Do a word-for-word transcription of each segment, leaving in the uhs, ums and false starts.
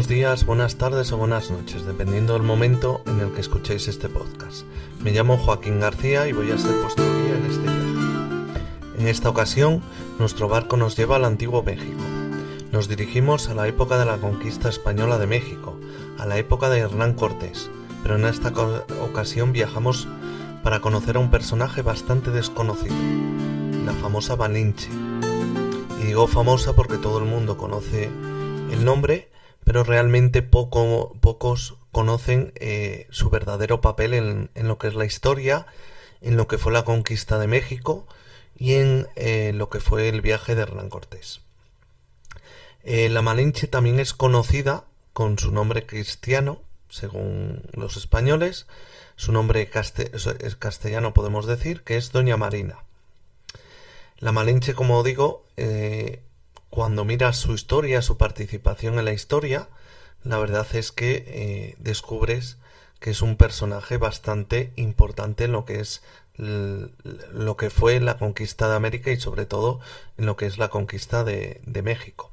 buenos días, buenas tardes o buenas noches, dependiendo del momento en el que escuchéis este podcast. Me llamo Joaquín García y voy a ser vuestro guía en este viaje. En esta ocasión, nuestro barco nos lleva al antiguo México. Nos dirigimos a la época de la conquista española de México, a la época de Hernán Cortés, pero en esta ocasión viajamos para conocer a un personaje bastante desconocido, la famosa Malinche. Y digo famosa porque todo el mundo conoce el nombre, pero realmente poco, pocos conocen eh, su verdadero papel en, en lo que es la historia, en lo que fue la conquista de México y en eh, lo que fue el viaje de Hernán Cortés. Eh, la Malinche también es conocida con su nombre cristiano, según los españoles. Su nombre caste- es castellano, podemos decir, que es Doña Marina. La Malinche, como digo, eh, cuando miras su historia, su participación en la historia, la verdad es que eh, descubres que es un personaje bastante importante en lo que es l- lo que fue la conquista de América y sobre todo en lo que es la conquista de, de México.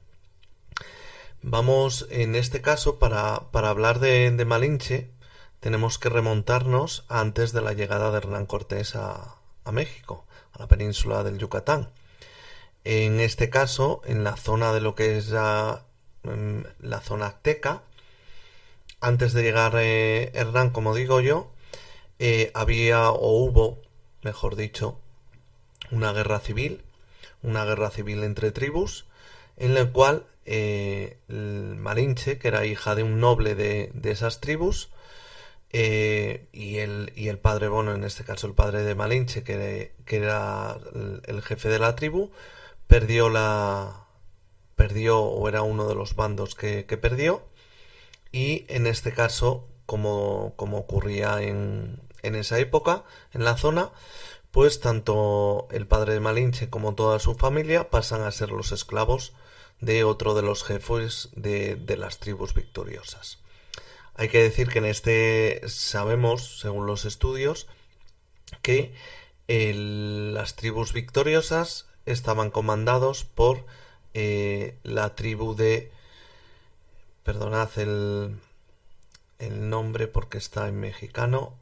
Vamos, en este caso, para, para hablar de, de Malinche, tenemos que remontarnos a antes de la llegada de Hernán Cortés a, a México, a la península del Yucatán. En este caso, en la zona de lo que es la, la zona azteca, antes de llegar eh, Hernán, como digo yo, eh, había o hubo, mejor dicho, una guerra civil, una guerra civil entre tribus, en la cual eh, el Malinche, que era hija de un noble de, de esas tribus, eh, y, el, y el padre, bueno, en este caso el padre de Malinche, que, que era el, el jefe de la tribu, perdió la perdió o era uno de los bandos que, que perdió, y en este caso, como, como ocurría en, en esa época en la zona, pues tanto el padre de Malinche como toda su familia pasan a ser los esclavos de otro de los jefes de, de las tribus victoriosas. Hay que decir que en este sabemos, según los estudios, que el, las tribus victoriosas estaban comandados por eh, la tribu de... Perdonad el, el nombre porque está en mexicano.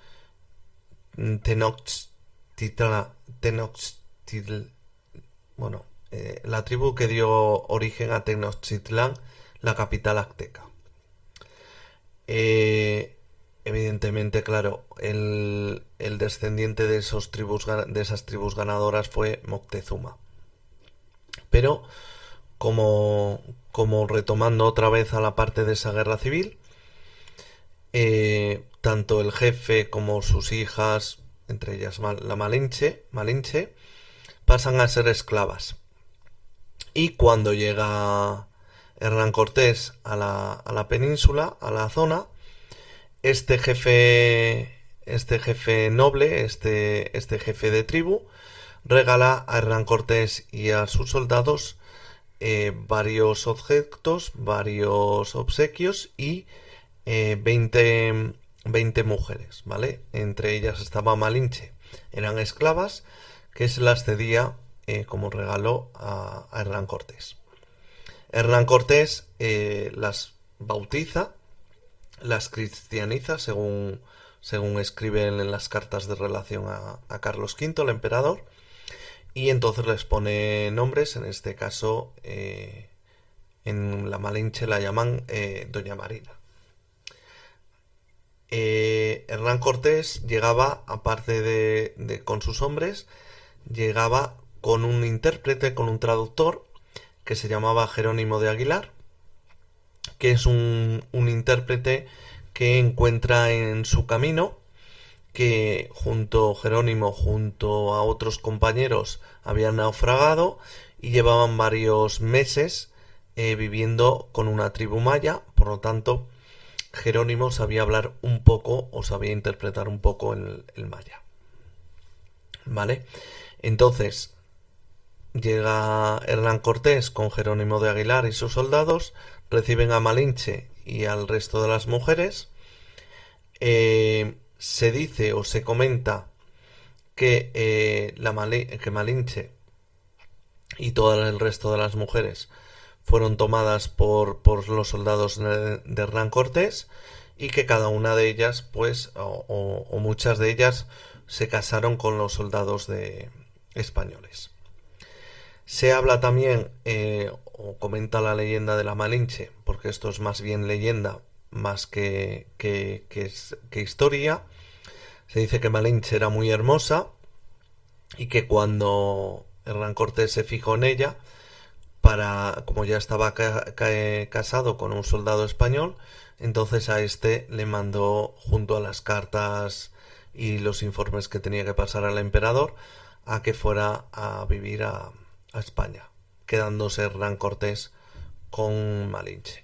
Tenochtitlan. Tenochtitlan. Bueno, eh, la tribu que dio origen a Tenochtitlán, la capital azteca. Eh, evidentemente, claro, el, el descendiente de, esos tribus, de esas tribus ganadoras fue Moctezuma. Pero, como, como retomando otra vez a la parte de esa guerra civil, eh, tanto el jefe como sus hijas, entre ellas la Malinche, Malinche, pasan a ser esclavas. Y cuando llega Hernán Cortés a la, a la península, a la zona, este jefe, este jefe noble, este, este jefe de tribu, regala a Hernán Cortés y a sus soldados eh, varios objetos, varios obsequios y eh, veinte, veinte mujeres, ¿vale? Entre ellas estaba Malinche. Eran esclavas que se las cedía eh, como regalo a, a Hernán Cortés. Hernán Cortés eh, las bautiza, las cristianiza, según, según escriben en las cartas de relación a, a Carlos quinto, el emperador, y entonces les pone nombres. En este caso, eh, en la Malinche la llaman eh, Doña Marina. Eh, Hernán Cortés llegaba, aparte de, de con sus hombres, llegaba con un intérprete, con un traductor, que se llamaba Jerónimo de Aguilar, que es un, un intérprete que encuentra en su camino, que junto Jerónimo, junto a otros compañeros, habían naufragado y llevaban varios meses eh, viviendo con una tribu maya. Por lo tanto, Jerónimo sabía hablar un poco o sabía interpretar un poco el, el maya. ¿Vale? Entonces, llega Hernán Cortés con Jerónimo de Aguilar y sus soldados, reciben a Malinche y al resto de las mujeres. Eh, se dice o se comenta que, eh, la Mali- que Malinche y todo el resto de las mujeres fueron tomadas por, por los soldados de, de Hernán Cortés, y que cada una de ellas, pues, o, o, o muchas de ellas, se casaron con los soldados de españoles. Se habla también, eh, o comenta la leyenda de la Malinche, porque esto es más bien leyenda más que, que, que, que historia. Se dice que Malinche era muy hermosa y que cuando Hernán Cortés se fijó en ella, para, como ya estaba ca ca casado con un soldado español, entonces a este le mandó, junto a las cartas y los informes que tenía que pasar al emperador, a que fuera a vivir a, a España, quedándose Hernán Cortés con Malinche.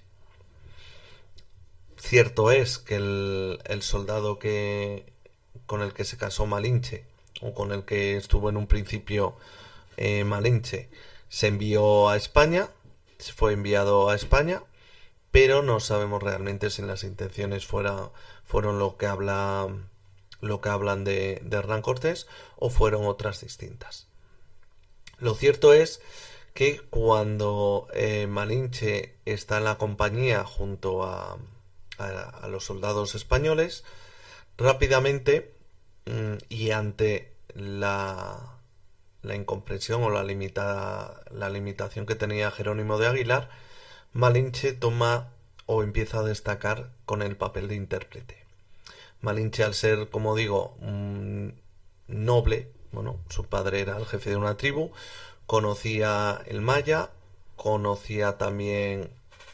Cierto es que el, el soldado que con el que se casó Malinche, o con el que estuvo en un principio eh, Malinche, se envió a España, se fue enviado a España, pero no sabemos realmente si las intenciones fuera, fueron lo que habla, lo que hablan de, de Hernán Cortés, o fueron otras distintas. Lo cierto es que cuando eh, Malinche está en la compañía junto a, a, a los soldados españoles, rápidamente mmm, y ante la la incomprensión o la limitada la limitación que tenía Jerónimo de Aguilar, Malinche toma o empieza a destacar con el papel de intérprete. Malinche, al ser, como digo, un noble, bueno, su padre era el jefe de una tribu, conocía el maya, conocía también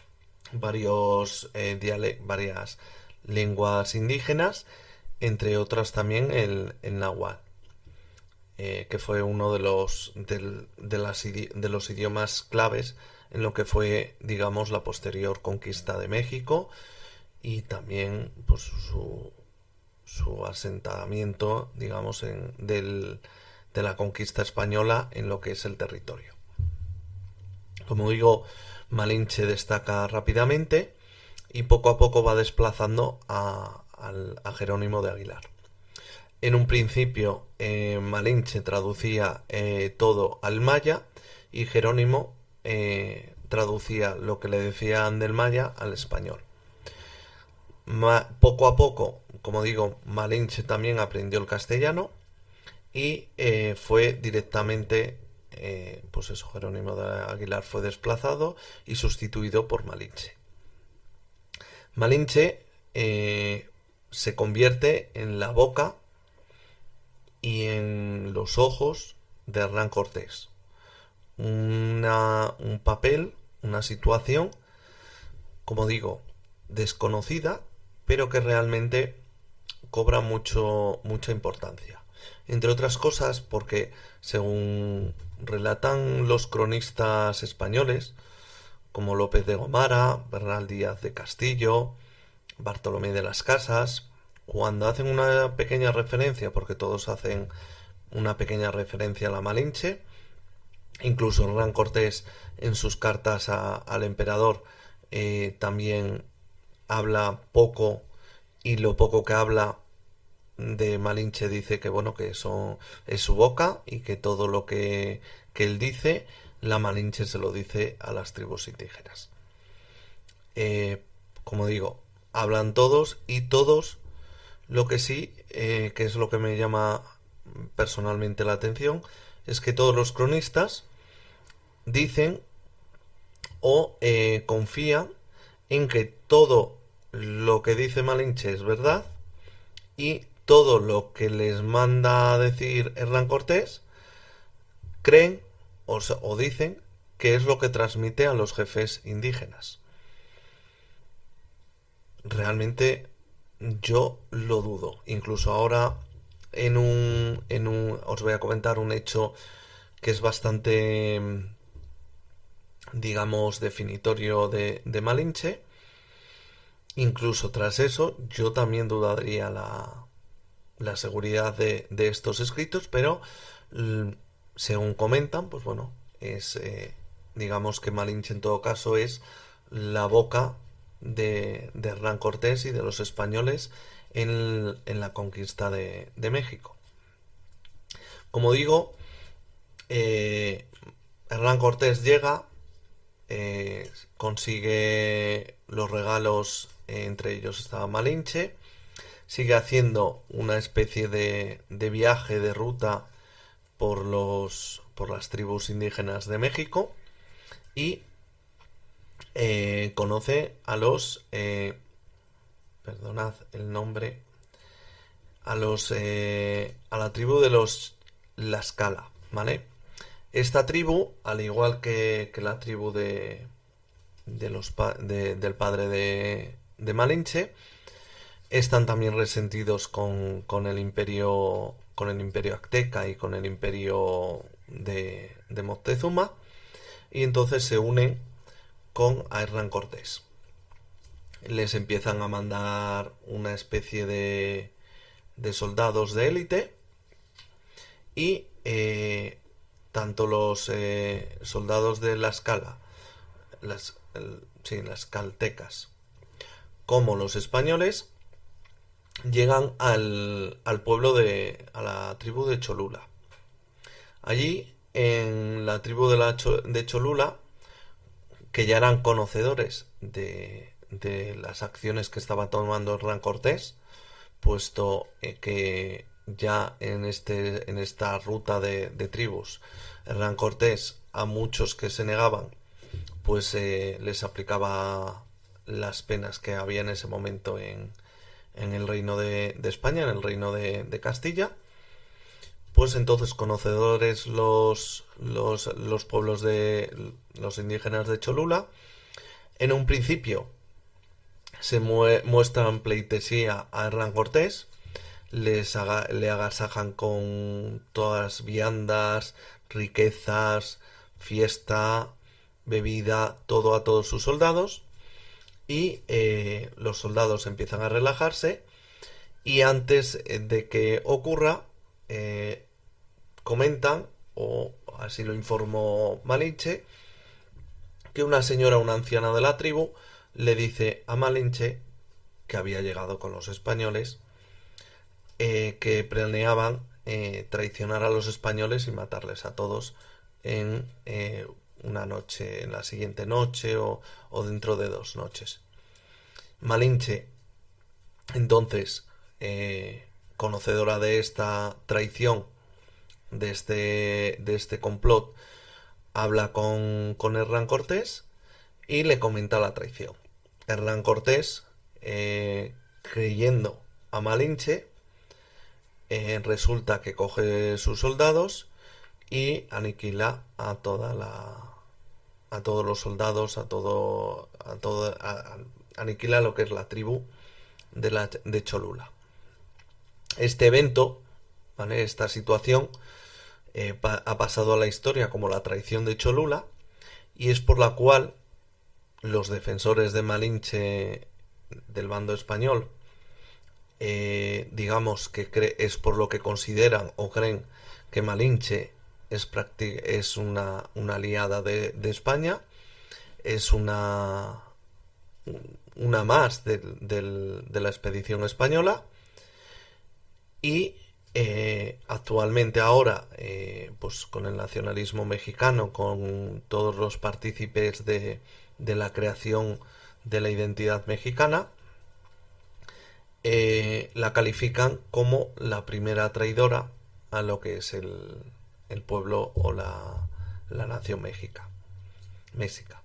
varios eh, diale varias lenguas indígenas, entre otras también el, el náhuatl. Eh, que fue uno de los, de, de, las, de los idiomas claves en lo que fue, digamos, la posterior conquista de México, y también pues, su, su asentamiento, digamos, en, del, de la conquista española en lo que es el territorio. Como digo, Malinche destaca rápidamente y poco a poco va desplazando a, a, a Jerónimo de Aguilar. En un principio eh, Malinche traducía eh, todo al maya, y Jerónimo eh, traducía lo que le decían del maya al español. Ma poco a poco, como digo, Malinche también aprendió el castellano, y eh, fue directamente, eh, pues eso, Jerónimo de Aguilar fue desplazado y sustituido por Malinche. Malinche eh, se convierte en la boca y en los ojos de Hernán Cortés. Una, un papel, una situación, como digo, desconocida, pero que realmente cobra mucho, mucha importancia. Entre otras cosas porque, según relatan los cronistas españoles, como López de Gomara, Bernal Díaz de Castillo, Bartolomé de las Casas, cuando hacen una pequeña referencia, porque todos hacen una pequeña referencia a la Malinche, incluso Hernán Cortés en sus cartas a, al emperador eh, también habla poco, y lo poco que habla de Malinche dice que bueno, que eso es su boca, y que todo lo que, que él dice, la Malinche se lo dice a las tribus indígenas. Eh, como digo, hablan todos, y todos. Lo que sí, eh, que es lo que me llama personalmente la atención, es que todos los cronistas dicen o eh, confían en que todo lo que dice Malinche es verdad, y todo lo que les manda a decir Hernán Cortés creen o, o dicen que es lo que transmite a los jefes indígenas. Realmente yo lo dudo. Incluso ahora en un, en un os voy a comentar un hecho que es bastante, digamos, definitorio de, de Malinche. Incluso tras eso yo también dudaría la, la seguridad de, de estos escritos, pero según comentan, pues bueno, es eh, digamos que Malinche en todo caso es la boca de, de Hernán Cortés y de los españoles en, en la conquista de, de México. Como digo, eh, Hernán Cortés llega, eh, consigue los regalos, eh, entre ellos estaba Malinche, sigue haciendo una especie de, de viaje de ruta por los por las tribus indígenas de México y eh, conoce a los eh, perdonad el nombre a los eh, a la tribu de los Tlaxcala, ¿vale? Esta tribu, al igual que, que la tribu de, de los pa de, del padre de, de Malinche, están también resentidos con, con el imperio con el imperio azteca y con el imperio de, de Moctezuma, y entonces se unen con Hernán Cortés. Les empiezan a mandar una especie de, de soldados de élite y eh, tanto los eh, soldados de la escala, las, el, sí, las caltecas, como los españoles llegan al, al pueblo de, a la tribu de Cholula. Allí, en la tribu de, la Cho, de Cholula, que ya eran conocedores de, de las acciones que estaba tomando Hernán Cortés, puesto eh, que ya en, este, en esta ruta de, de tribus, Hernán Cortés a muchos que se negaban, pues eh, les aplicaba las penas que había en ese momento en, en el reino de, de España, en el reino de, de Castilla. Pues entonces, conocedores los, los, los pueblos de los indígenas de Cholula, en un principio se muestran pleitesía a Hernán Cortés, les haga, le agasajan con todas viandas, riquezas, fiesta, bebida, todo a todos sus soldados, y eh, los soldados empiezan a relajarse, y antes de que ocurra, eh, comentan, o así lo informó Malinche, que una señora, una anciana de la tribu, le dice a Malinche que había llegado con los españoles, eh, que planeaban eh, traicionar a los españoles y matarles a todos en eh, una noche, en la siguiente noche o, o dentro de dos noches. Malinche, entonces, eh, conocedora de esta traición, de este, de este complot, habla con, con Hernán Cortés y le comenta la traición. Hernán Cortés, eh, creyendo a Malinche, eh, resulta que coge sus soldados y aniquila a toda la a todos los soldados, a todo a todo a, a, aniquila lo que es la tribu de la de Cholula. Este evento, ¿vale? Esta situación eh, pa, ha pasado a la historia como la traición de Cholula, y es por la cual los defensores de Malinche del bando español, eh, digamos que cre es por lo que consideran o creen que Malinche es, es una, una aliada de, de España, es una una más de, de, de la expedición española, y eh, actualmente ahora, eh, pues con el nacionalismo mexicano, con todos los partícipes de, de la creación de la identidad mexicana, eh, la califican como la primera traidora a lo que es el, el pueblo o la, la nación mexica, México.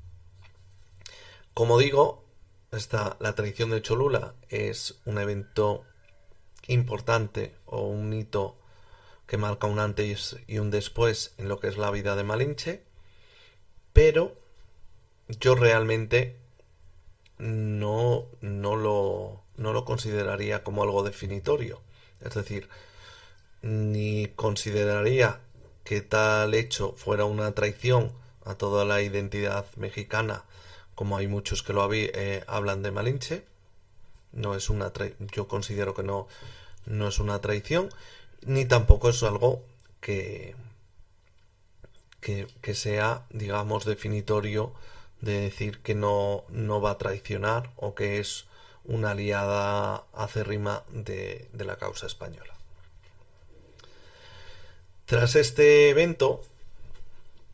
Como digo, esta, la traición de Cholula es un evento importante o un hito que marca un antes y un después en lo que es la vida de Malinche, pero yo realmente no, no, lo, no lo consideraría como algo definitorio. Es decir, ni consideraría que tal hecho fuera una traición a toda la identidad mexicana, como hay muchos que lo eh, hablan de Malinche. No es una tra yo considero que no, no es una traición, ni tampoco es algo que, que, que sea, digamos, definitorio de decir que no, no va a traicionar o que es una aliada acérrima de, de la causa española. Tras este evento,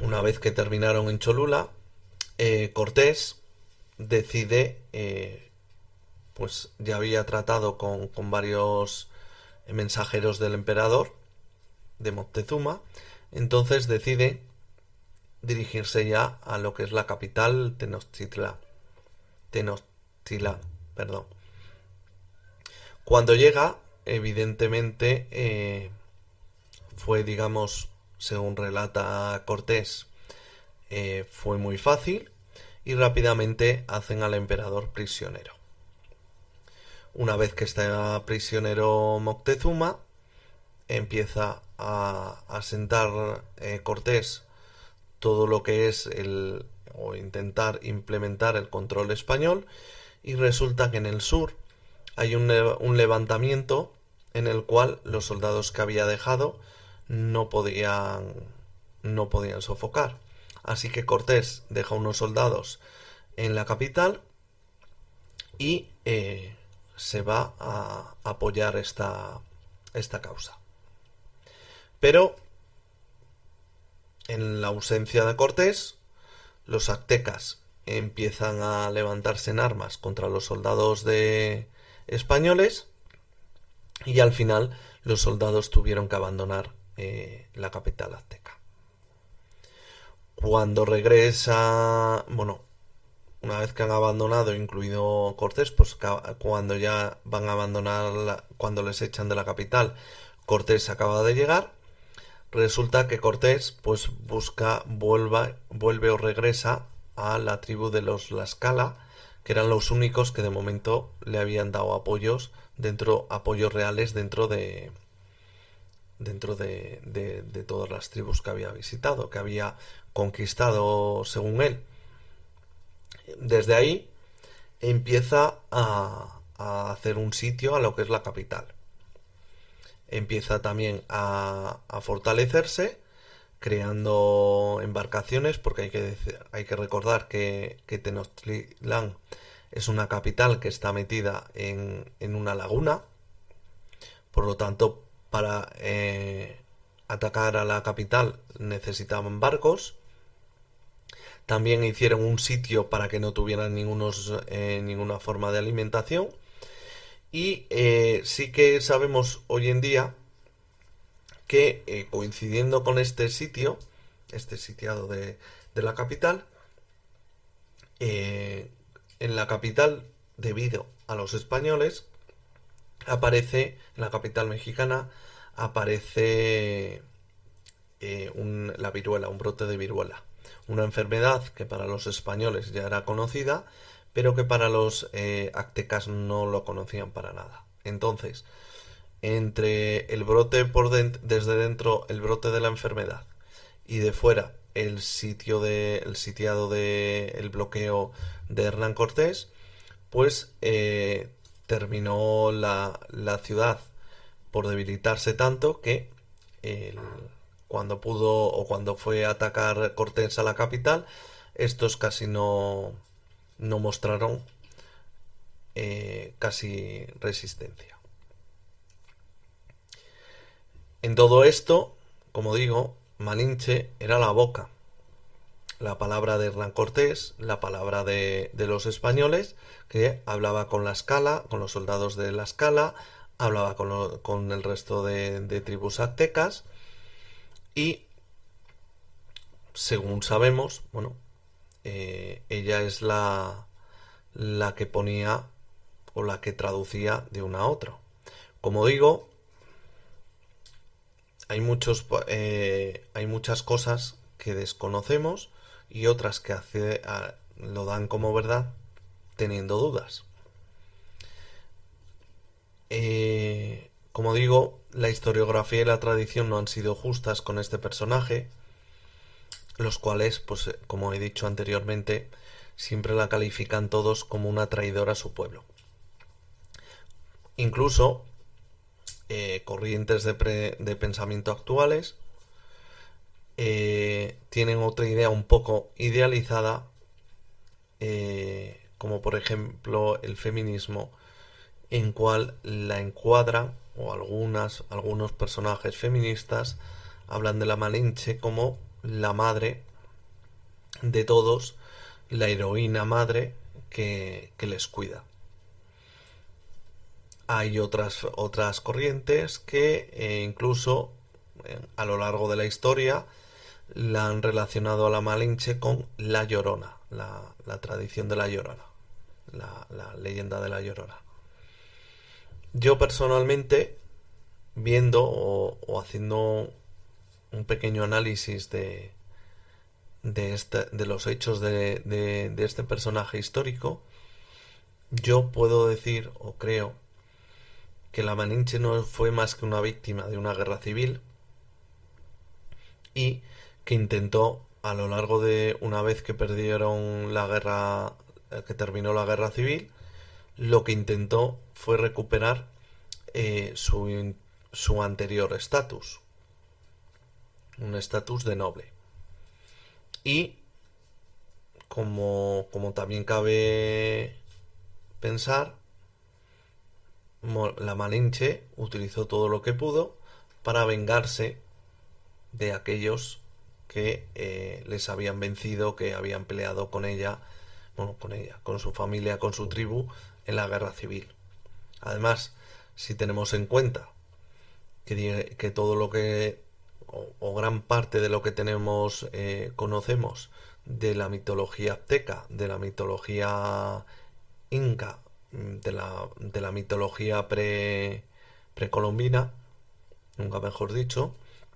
Una vez que terminaron en Cholula, eh, Cortés decide, eh, pues ya había tratado con, con varios mensajeros del emperador de Moctezuma, entonces decide dirigirse ya a lo que es la capital, Tenochtitlan. Tenochtitlan, perdón. Cuando llega, evidentemente, eh, fue, digamos, según relata Cortés, eh, fue muy fácil y rápidamente hacen al emperador prisionero. Una vez que está prisionero Moctezuma, empieza a asentar eh, Cortés todo lo que es el o intentar implementar el control español, y resulta que en el sur hay un, un levantamiento en el cual los soldados que había dejado no podían no podían sofocar. Así que Cortés deja unos soldados en la capital y eh, se va a apoyar esta, esta causa. Pero en la ausencia de Cortés, los aztecas empiezan a levantarse en armas contra los soldados de españoles, y al final los soldados tuvieron que abandonar eh, la capital azteca. Cuando regresa, bueno, una vez que han abandonado, incluido Cortés, pues cuando ya van a abandonar, la, cuando les echan de la capital, Cortés acaba de llegar. Resulta que Cortés pues busca, vuelva, vuelve o regresa a la tribu de los Tlaxcala, que eran los únicos que de momento le habían dado apoyos dentro, apoyos reales dentro de dentro de, de, de todas las tribus que había visitado, que había conquistado según él. Desde ahí empieza a, a hacer un sitio a lo que es la capital. Empieza también a, a fortalecerse, creando embarcaciones, porque hay que, decir, hay que recordar que, que Tenochtitlán es una capital que está metida en, en una laguna. Por lo tanto, para eh, atacar a la capital necesitaban barcos. También hicieron un sitio para que no tuvieran ningunos, eh, ninguna forma de alimentación. Y eh, sí que sabemos hoy en día que eh, coincidiendo con este sitio, este sitiado de, de la capital, eh, en la capital, debido a los españoles, aparece, en la capital mexicana, aparece eh, un, la viruela, un brote de viruela. Una enfermedad que para los españoles ya era conocida, pero que para los eh, aztecas no lo conocían para nada. Entonces, entre el brote por dentro, desde dentro, el brote de la enfermedad, y de fuera el sitio de el sitiado de el bloqueo de Hernán Cortés, pues eh, terminó la, la ciudad por debilitarse tanto que el, cuando pudo o cuando fue a atacar Cortés a la capital, estos casi no no mostraron eh, casi resistencia. En todo esto, como digo, Malinche era la boca, la palabra de Hernán Cortés, la palabra de, de los españoles, que hablaba con la Escala, con los soldados de la Escala, hablaba con, lo, con el resto de, de tribus aztecas, y según sabemos, bueno, eh, ella es la, la que ponía o la que traducía de una a otra. Como digo, hay muchos eh, hay muchas cosas que desconocemos y otras que hace, a, lo dan como verdad teniendo dudas. Eh, como digo, la historiografía y la tradición no han sido justas con este personaje, los cuales, pues como he dicho anteriormente, siempre la califican todos como una traidora a su pueblo. Incluso eh, corrientes de, pre, de pensamiento actuales eh, tienen otra idea un poco idealizada, eh, como por ejemplo el feminismo, en cual la encuadran, o algunas algunos personajes feministas hablan de la Malinche como la madre de todos la heroína madre que, que les cuida. Hay otras, otras corrientes que eh, incluso eh, a lo largo de la historia la han relacionado a la Malinche con la Llorona, la, la tradición de la Llorona, la, la leyenda de la Llorona. Yo personalmente, viendo o, o haciendo un pequeño análisis de, de, este, de los hechos de, de, de este personaje histórico, yo puedo decir o creo que la Malinche no fue más que una víctima de una guerra civil y que intentó, a lo largo de una vez que perdieron la guerra, que terminó la guerra civil, lo que intentó fue recuperar eh, su, su anterior estatus, un estatus de noble. Y como, como también cabe pensar, la Malinche utilizó todo lo que pudo para vengarse de aquellos que eh, les habían vencido, que habían peleado con ella, bueno, con ella, con su familia, con su tribu en la guerra civil. Además, si tenemos en cuenta que, que todo lo que o, o gran parte de lo que tenemos eh, conocemos de la mitología azteca, de la mitología inca, de la, de la mitología pre precolombina, nunca mejor dicho,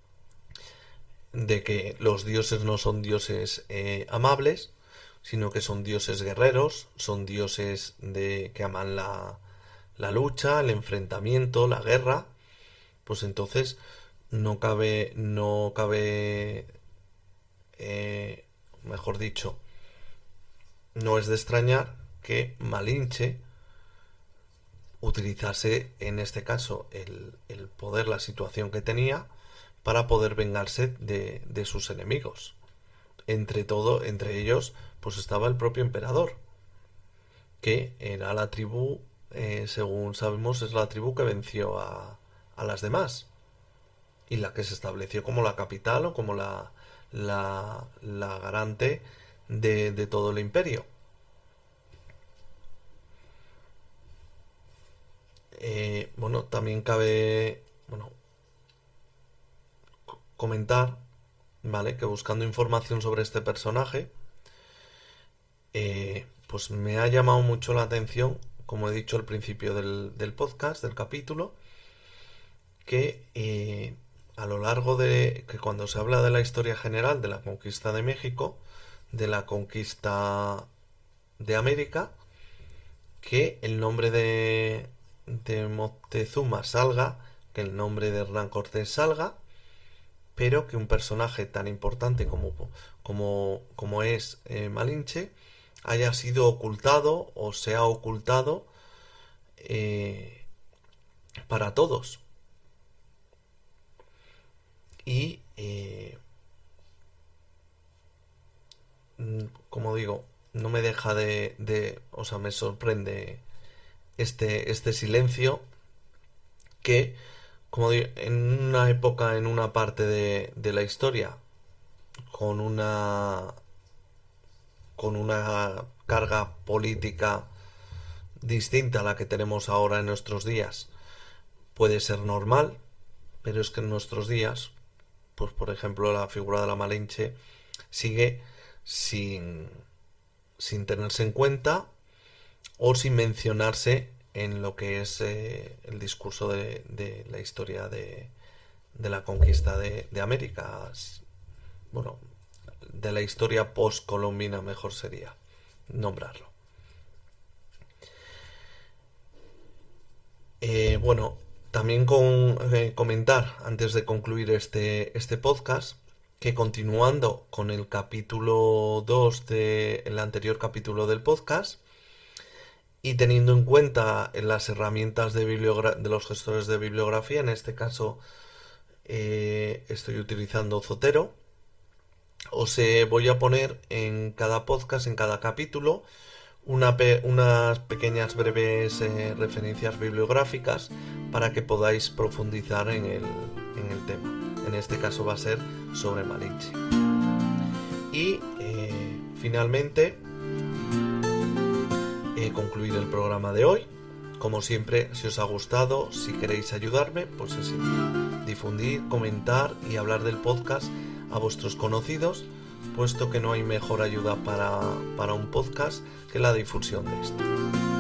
de que los dioses no son dioses eh, amables, sino que son dioses guerreros, son dioses de que aman la, la lucha, el enfrentamiento, la guerra. Pues entonces no cabe, no cabe, eh, mejor dicho, no es de extrañar que Malinche utilizase en este caso el, el poder, la situación que tenía para poder vengarse de, de sus enemigos. Entre todo, entre ellos, pues estaba el propio emperador, que era la tribu, eh, según sabemos, es la tribu que venció a, a las demás y la que se estableció como la capital o como la, la, la garante de, de todo el imperio. Eh, bueno, también cabe, bueno, comentar, ¿vale?, que buscando información sobre este personaje, eh, pues me ha llamado mucho la atención, como he dicho al principio del, del podcast, del capítulo, que eh, a lo largo de, que cuando se habla de la historia general de la conquista de México, de la conquista de América, que el nombre de, de Moctezuma salga, que el nombre de Hernán Cortés salga, pero que un personaje tan importante como, como, como es eh, Malinche haya sido ocultado o se ha ocultado eh, para todos. Y eh, como digo, no me deja de, de o sea, me sorprende este, este silencio que, como digo, en una época, en una parte de, de la historia, con una con una carga política distinta a la que tenemos ahora en nuestros días, puede ser normal, pero es que en nuestros días, pues por ejemplo la figura de la Malinche sigue sin, sin tenerse en cuenta o sin mencionarse en lo que es eh, el discurso de, de la historia de, de la conquista de, de América. Bueno, de la historia post-colombina mejor sería nombrarlo. Eh, bueno, también con, eh, comentar, antes de concluir este, este podcast, que continuando con el capítulo dos del anterior capítulo del podcast, y teniendo en cuenta las herramientas de, bibliogra- de los gestores de bibliografía, en este caso eh, estoy utilizando Zotero, os eh, voy a poner en cada podcast, en cada capítulo, una pe- unas pequeñas breves eh, referencias bibliográficas para que podáis profundizar en el, en el tema. En este caso va a ser sobre Malinche. Y eh, finalmente, eh, concluir el programa de hoy. Como siempre, si os ha gustado, si queréis ayudarme, pues es difundir, comentar y hablar del podcast a vuestros conocidos, puesto que no hay mejor ayuda para, para un podcast que la difusión de esto.